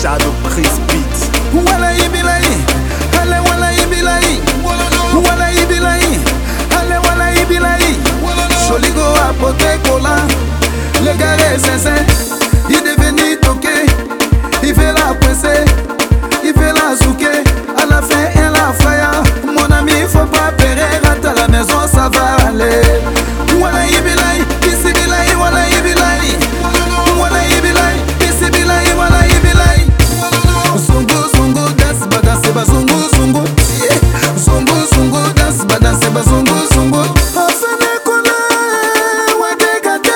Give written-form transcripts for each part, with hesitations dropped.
Shadow Chris Beats. Wala ibilai, ale wala ibilai, wala ibilai, ale wala ibilai. Choligo apote kola, le gars est sincère. Il est devenu toqué, il fait la pressée, il fait la souquée. À la fin, elle a fire. Mon ami, faut pas périr, rate à la maison, ça va aller. Wala ibilai, isi bilai, wala ibilai, wala ibilai, isi bilai, wala ibilai. Zungu zungu dance bada seba zungu zungu, zungu zungu dance bada seba zungu zungu. Afene kola wage gade,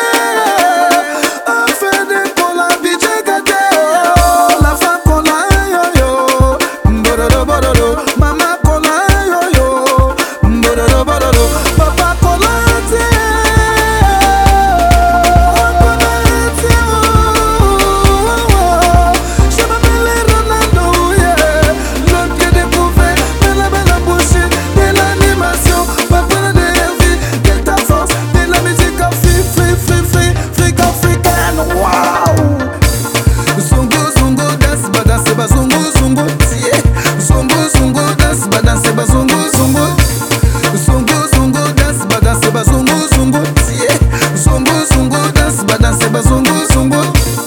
afene kola bije gade. La fa kola yo yo, bororo bororo. Mama kola yo yo, bororo bororo. Papa kola tie, kola tie. Je m'appelle Ronaldo, yeah. L'homme qui découvert de la belle bouche, de l'animation, pas besoin de vie, de ta force, de la musique africaine. Wow. Zungu zungu dance bada seba zungu zungu, yeah. Zungu zungu dance bada seba zungu zungu, zungu zungu dance bada seba zungu zungu, yeah. Zungu zungu dance bada seba zungu zungu.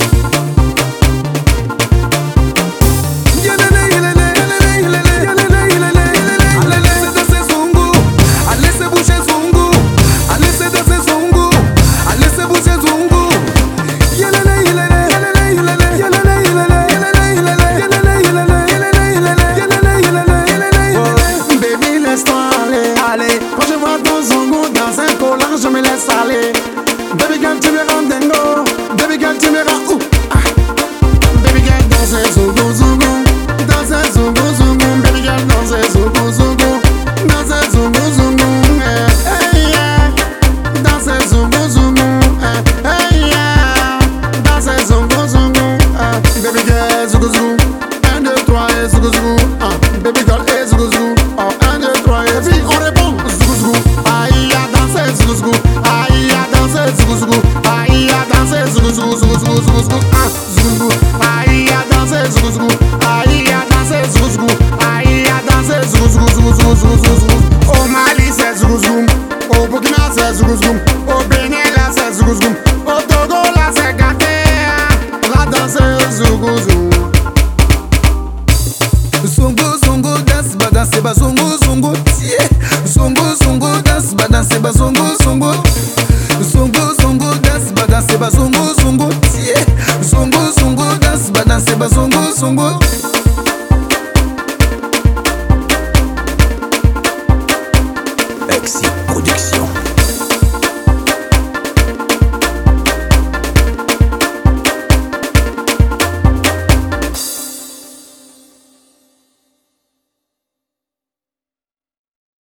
Baby, laisse-toi aller. Quand je vois ton zongo dans un collant, je me laisse aller. Baby girl, tu me rends dingo. Baby girl, tu me rends ouh. Ah. Baby girl, dans un zongo zongo, dans un zongo zongo. Baby girl, dans un zongo zongo, dans un zongo zongo. Hey yeah, dans un zongo zongo. Hey yeah, dans un zongo zongo. Baby girl, zongo zongo. 1, 2, 3 et zongo zongo. Baby girl, et zongo zongo. 1, 2, 3 et puis on répond zongo zongo. Aïe à danser zongo zongo. Aïe à danser zongo zongo. Aïe à danser zongo zongo zongo zongo zongo zongo. Zongo. Aïe à danser zongo zongo. Aïe à danser zongo zongo. Aïe à danser zongo zongo zongo zongo zongo zongo. Au Mali c'est zongo zongo. Au Burkina c'est zongo zongo. Au Bénin là c'est zongo zongo. Au Togo là c'est gâté. La danse zongo zongo. Zungu zungu dance bada seba zungu zungu, yeah. Zungu zungu dance bada seba zungu zungu, zungu zungu dance bada seba zungu zungu, yeah. Zungu zungu dance bada seba zungu zungu.